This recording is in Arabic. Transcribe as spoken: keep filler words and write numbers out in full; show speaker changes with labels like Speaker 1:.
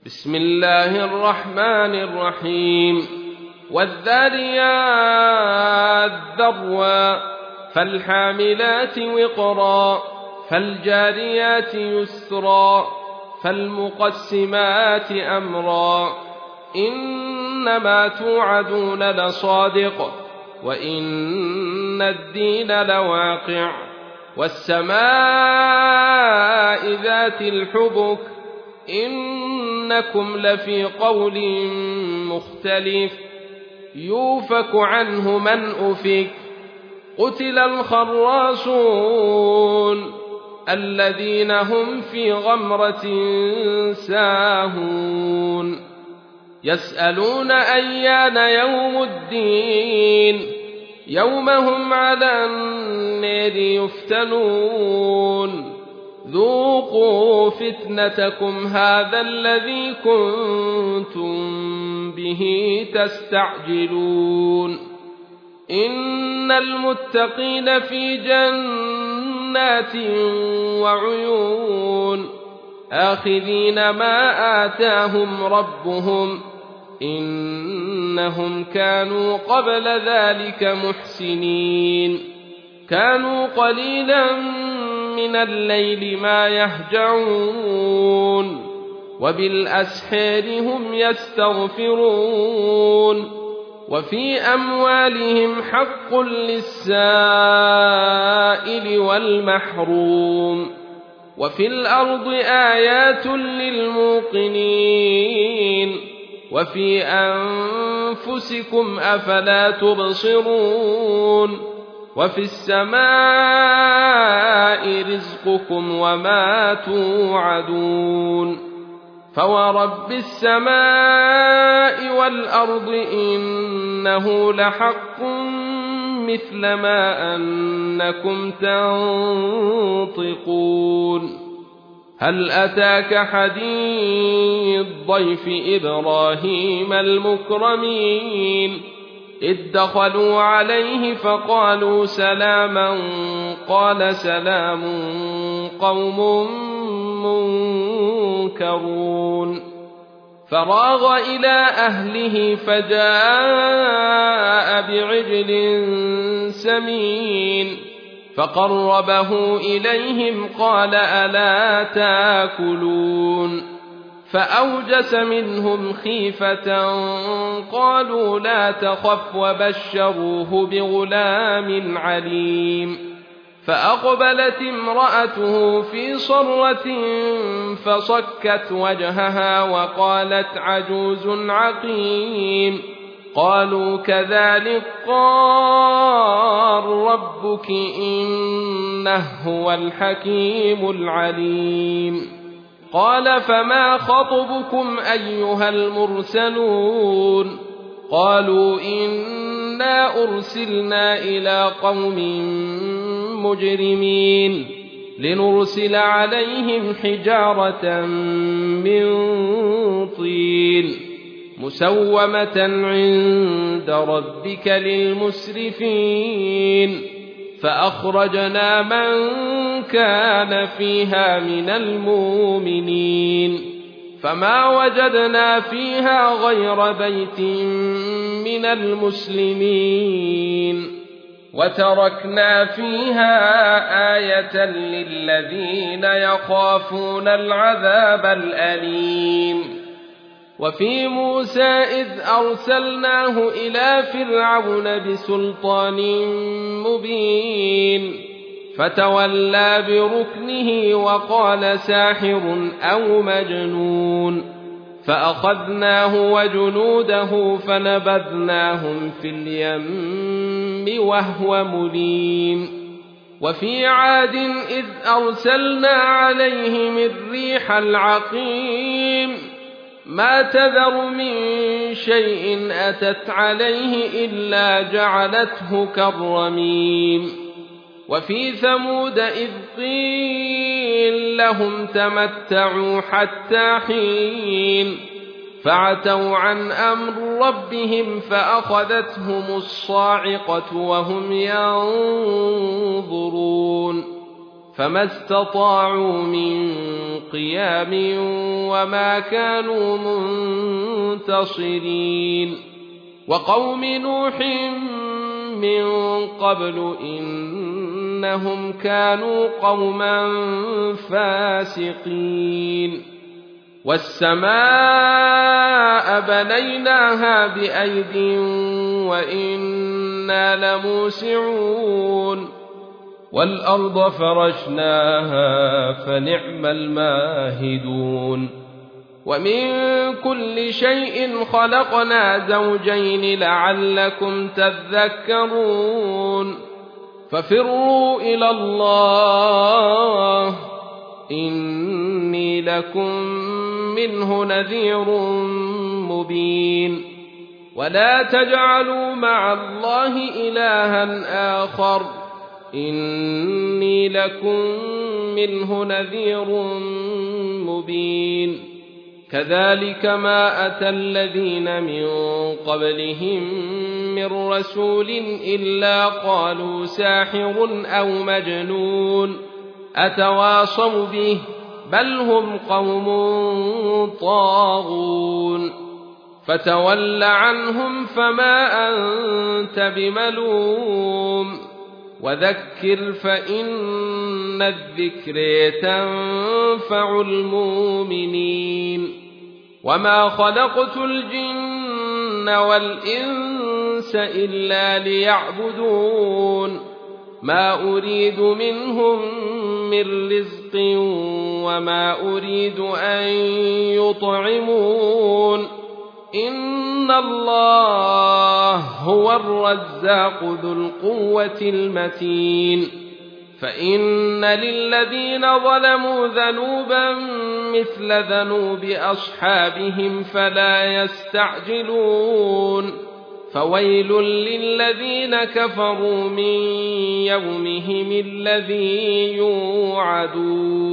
Speaker 1: بسم الله الرحمن الرحيم والذاريات ذروا فالحاملات وقرا فالجاريات يسرا فالمقسمات أمرا إنما توعدون لصادق وإن الدين لواقع والسماء ذات الحبك إنكم لفي قول مختلف يوفك عنه من أفك قتل الخراصون الذين هم في غمرة ساهون يسألون أيان يوم الدين يوم هم على النار يفتنون ذوقوا فتنتكم هذا الذي كنتم به تستعجلون إن المتقين في جنات وعيون آخذين ما آتاهم ربهم إنهم كانوا قبل ذلك محسنين كانوا قليلا من الليل ما يهجعون وبالأسحار هم يستغفرون وفي أموالهم حق للسائل والمحروم وفي الأرض آيات للموقنين وفي أنفسكم أفلا تبصرون وفي السماء رزقكم وما توعدون فورب السماء والأرض إنه لحق مثل ما أنكم تنطقون هل أتاك حديث ضيف إبراهيم المكرمين إذ دخلوا عليه فقالوا سلاما قال سلام قوم منكرون فراغ إلى أهله فجاء بعجل سمين فقربه إليهم قال ألا تاكلون فأوجس منهم خيفة قالوا لا تخف وبشروه بغلام عليم فأقبلت امرأته في صرة فصكت وجهها وقالت عجوز عقيم قالوا كذلك قال ربك إنه هو الحكيم العليم قال فما خطبكم أيها المرسلون قالوا إنا أرسلنا إلى قوم مجرمين لنرسل عليهم حجارة من طين مسومة عند ربك للمسرفين فأخرجنا من كان فيها من المؤمنين فما وجدنا فيها غير بيت من المسلمين وتركنا فيها آية للذين يخافون العذاب الأليم وفي موسى إذ أرسلناه إلى فرعون بسلطان مبين فتولى بركنه وقال ساحر أو مجنون فأخذناه وجنوده فنبذناهم في اليم وهو مليم وفي عاد إذ أرسلنا عليهم الريح العقيم ما تذر من شيء أتت عليه إلا جعلته كالرميم وفي ثمود إذ قيل لهم تمتعوا حتى حين فعتوا عن أمر ربهم فأخذتهم الصاعقة وهم ينظرون فما استطاعوا من قيام وما كانوا منتصرين وقوم نوح من قبل إنهم كانوا قوما فاسقين والسماء بنيناها بأيد وإنا لموسعون والأرض فرشناها فنعم الماهدون ومن كل شيء خلقنا زوجين لعلكم تذكرون ففروا إلى الله إني لكم منه نذير مبين ولا تجعلوا مع الله إلها آخر إني لكم منه نذير مبين كذلك ما أتى الذين من قبلهم من رسول إلا قالوا ساحر أو مجنون أتواصوا به بل هم قوم طاغون فتول عنهم فما أنت بملوم وذكر فإن الذكر تنفع المؤمنين وما خلقت الجن والإنس إلا ليعبدون ما أريد منهم من رزق وما أريد أن يطعمون إن الله هو الرزاق ذو القوة المتين فإن للذين ظلموا ذنوبا مثل ذنوب أصحابهم فلا يستعجلون فويل للذين كفروا من يومهم الذي يوعدون